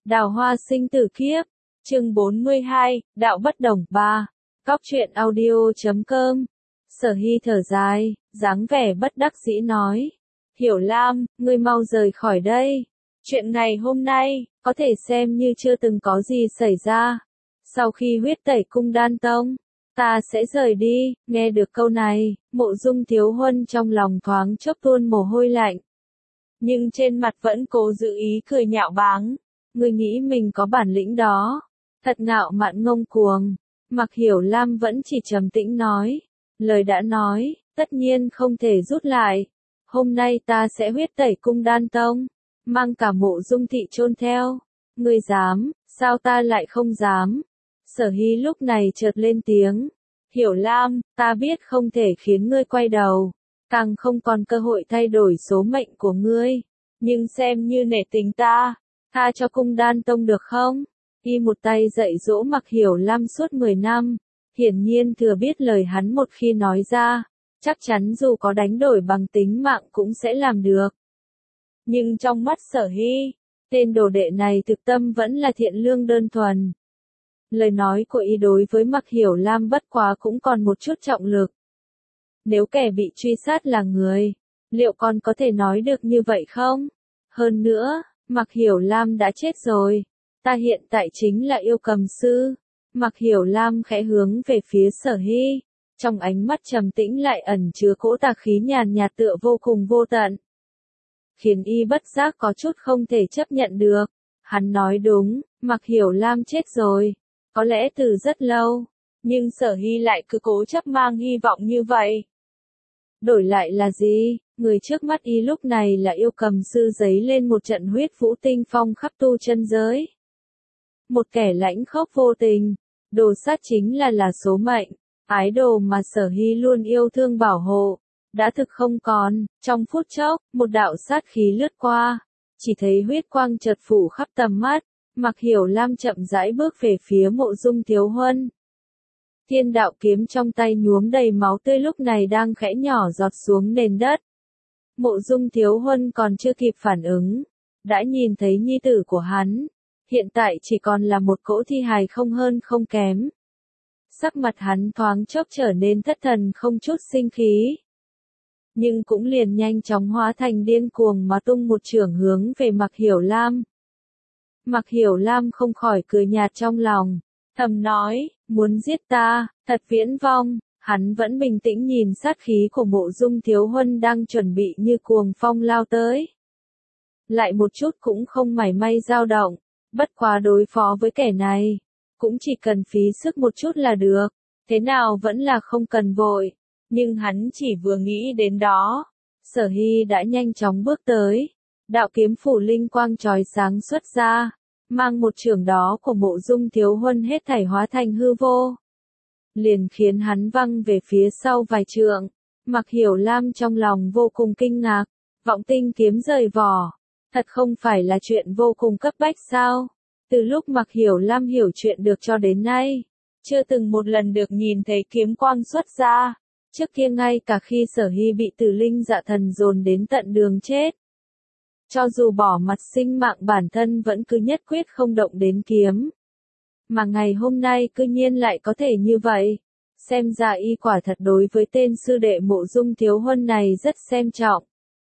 Đào hoa sinh tử kiếp, chương 42, đạo bất đồng 3, Cóc truyện audio.com. Sở Hy thở dài, dáng vẻ bất đắc dĩ nói. Hiểu Lam, ngươi mau rời khỏi đây. Chuyện ngày hôm nay, có thể xem như chưa từng có gì xảy ra. Sau khi huyết tẩy cung đan tông, ta sẽ rời đi. Nghe được câu này, Mộ Dung Thiếu Huân trong lòng thoáng chốc tuôn mồ hôi lạnh. Nhưng trên mặt vẫn cố giữ ý cười nhạo báng. Ngươi nghĩ mình có bản lĩnh đó. Thật ngạo mạn ngông cuồng. Mặc Hiểu Lam vẫn chỉ trầm tĩnh nói. Lời đã nói, tất nhiên không thể rút lại. Hôm nay ta sẽ huyết tẩy cung đan tông. Mang cả Mộ Dung thị chôn theo. Ngươi dám, sao ta lại không dám? Sở Hy lúc này chợt lên tiếng. Hiểu Lam, ta biết không thể khiến ngươi quay đầu. Càng không còn cơ hội thay đổi số mệnh của ngươi. Nhưng xem như nể tình ta. Tha cho cung đan tông được không? Y một tay dạy dỗ Mặc Hiểu Lam suốt 10 năm. Hiển nhiên thừa biết lời hắn một khi nói ra. Chắc chắn dù có đánh đổi bằng tính mạng cũng sẽ làm được. Nhưng trong mắt Sở Hy, tên đồ đệ này thực tâm vẫn là thiện lương đơn thuần. Lời nói của y đối với Mặc Hiểu Lam bất quá cũng còn một chút trọng lực. Nếu kẻ bị truy sát là người, liệu con có thể nói được như vậy không? Hơn nữa, Mặc Hiểu Lam đã chết rồi. Ta hiện tại chính là yêu cầm sư. Mặc Hiểu Lam khẽ hướng về phía Sở Hy. Trong ánh mắt trầm tĩnh lại ẩn chứa cỗ tà khí nhàn nhạt tựa vô cùng vô tận. Khiến y bất giác có chút không thể chấp nhận được. Hắn nói đúng, Mặc Hiểu Lam chết rồi. Có lẽ từ rất lâu. Nhưng Sở Hy lại cứ cố chấp mang hy vọng như vậy. Đổi lại là gì? Người trước mắt y lúc này là yêu cầm sư giấy lên một trận huyết vũ tinh phong khắp tu chân giới. Một kẻ lãnh khốc vô tình. Đồ sát chính là số mệnh. Ái đồ mà Sở Hy luôn yêu thương bảo hộ. Đã thực không còn. Trong phút chốc, một đạo sát khí lướt qua. Chỉ thấy huyết quang chợt phủ khắp tầm mắt. Mặc Hiểu Lam chậm rãi bước về phía Mộ Dung Thiếu Huân. Thiên đạo kiếm trong tay nhuốm đầy máu tươi lúc này đang khẽ nhỏ giọt xuống nền đất. Mộ Dung Thiếu Huân còn chưa kịp phản ứng. Đã nhìn thấy nhi tử của hắn. Hiện tại chỉ còn là một cỗ thi hài không hơn không kém. Sắc mặt hắn thoáng chốc trở nên thất thần không chút sinh khí. Nhưng cũng liền nhanh chóng hóa thành điên cuồng mà tung một chưởng hướng về Mặc Hiểu Lam. Mặc Hiểu Lam không khỏi cười nhạt trong lòng. Thầm nói, muốn giết ta, thật viễn vong. Hắn vẫn bình tĩnh nhìn sát khí của Mộ Dung Thiếu Huân đang chuẩn bị như cuồng phong lao tới. Lại một chút cũng không mảy may dao động. Bất quá đối phó với kẻ này. Cũng chỉ cần phí sức một chút là được. Thế nào vẫn là không cần vội. Nhưng hắn chỉ vừa nghĩ đến đó. Sở Hy đã nhanh chóng bước tới. Đạo kiếm phủ linh quang chói sáng xuất ra. Mang một chưởng đó của Mộ Dung Thiếu Huân hết thảy hóa thành hư vô. Liền khiến hắn văng về phía sau vài trượng. Mặc Hiểu Lam trong lòng vô cùng kinh ngạc. Vọng tinh kiếm rời vỏ. Thật không phải là chuyện vô cùng cấp bách sao? Từ lúc Mặc Hiểu Lam hiểu chuyện được cho đến nay. Chưa từng một lần được nhìn thấy kiếm quang xuất ra. Trước kia ngay cả khi Sở Hy bị Tử Linh Dạ Thần dồn đến tận đường chết. Cho dù bỏ mặt sinh mạng bản thân vẫn cứ nhất quyết không động đến kiếm. Mà ngày hôm nay cư nhiên lại có thể như vậy. Xem ra y quả thật đối với tên sư đệ Mộ Dung Thiếu Huân này rất xem trọng.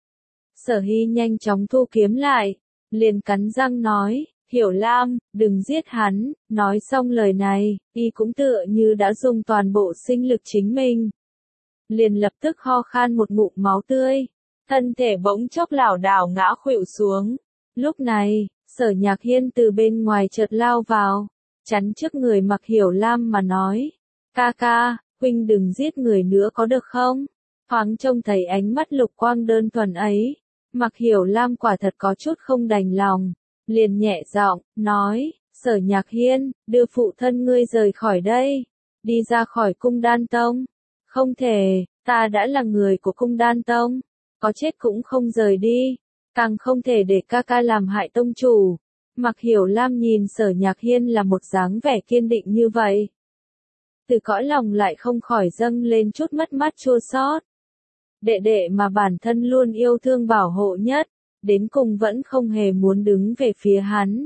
Sở Hy nhanh chóng thu kiếm lại. Liền cắn răng nói, Hiểu Lam, đừng giết hắn. Nói xong lời này, y cũng tựa như đã dùng toàn bộ sinh lực chính mình. Liền lập tức ho khan một ngụm máu tươi. Thân thể bỗng chốc lảo đảo ngã khuỵu xuống. Lúc này, Sở Nhạc Hiên từ bên ngoài chợt lao vào. Chắn trước người Mặc Hiểu Lam mà nói. Ca ca, huynh đừng giết người nữa có được không? Thoáng trông thấy ánh mắt lục quang đơn thuần ấy. Mặc Hiểu Lam quả thật có chút không đành lòng. Liền nhẹ giọng, nói, Sở Nhạc Hiên, đưa phụ thân ngươi rời khỏi đây. Đi ra khỏi cung đan tông. Không thể, ta đã là người của cung đan tông. Có chết cũng không rời đi. Càng không thể để ca ca làm hại tông chủ. Mặc Hiểu Lam nhìn Sở Nhạc Hiên là một dáng vẻ kiên định như vậy. Từ cõi lòng lại không khỏi dâng lên chút mất mát chua xót. Đệ đệ mà bản thân luôn yêu thương bảo hộ nhất. Đến cùng vẫn không hề muốn đứng về phía hắn.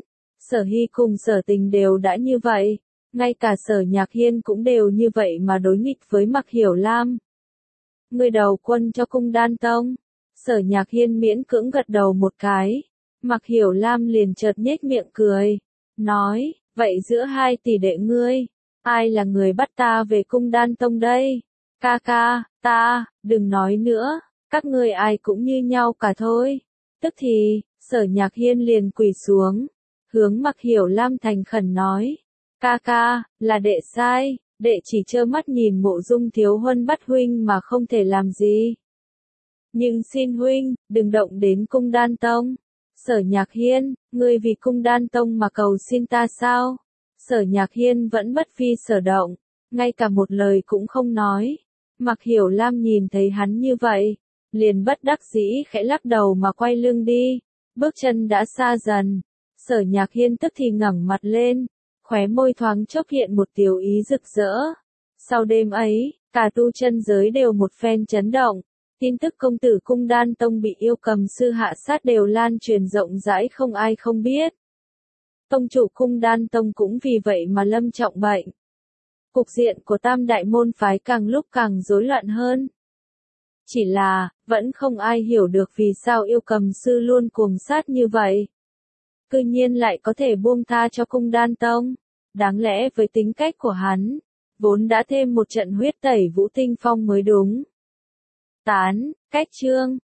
Sở Hy cùng Sở Tình đều đã như vậy, ngay cả Sở Nhạc Hiên cũng đều như vậy mà đối nghịch với Mạc Hiểu Lam. Người đầu quân cho Cung Đan Tông. Sở Nhạc Hiên miễn cưỡng gật đầu một cái. Mạc Hiểu Lam liền chợt nhếch miệng cười, nói, vậy giữa hai tỷ đệ ngươi, ai là người bắt ta về Cung Đan Tông đây? Ca ca, ta, đừng nói nữa, các ngươi ai cũng như nhau cả thôi. Tức thì, Sở Nhạc Hiên liền quỳ xuống, hướng Mạc Hiểu Lam thành khẩn nói, ca ca, là đệ sai, đệ chỉ trơ mắt nhìn Mộ Dung thiếu huân bắt huynh mà không thể làm gì. Nhưng xin huynh, đừng động đến Cung Đan Tông. Sở Nhạc Hiên, ngươi vì Cung Đan Tông mà cầu xin ta sao? Sở Nhạc Hiên vẫn bất phi sở động, ngay cả một lời cũng không nói. Mạc Hiểu Lam nhìn thấy hắn như vậy, liền bất đắc dĩ khẽ lắc đầu mà quay lưng đi, bước chân đã xa dần. Sở Nhạc Hiên tức thì ngẩng mặt lên, khóe môi thoáng chốc hiện một tiểu ý rực rỡ. Sau đêm ấy, cả tu chân giới đều một phen chấn động. Tin tức công tử Cung Đan Tông bị yêu cầm sư hạ sát đều lan truyền rộng rãi không ai không biết. Tông chủ Cung Đan Tông cũng vì vậy mà lâm trọng bệnh. Cục diện của tam đại môn phái càng lúc càng rối loạn hơn. Chỉ là, vẫn không ai hiểu được vì sao yêu cầm sư luôn cuồng sát như vậy. Cư nhiên lại có thể buông tha cho Cung Đan Tông. Đáng lẽ với tính cách của hắn, vốn đã thêm một trận huyết tẩy Vũ Tinh Phong mới đúng. Tán, cách chương.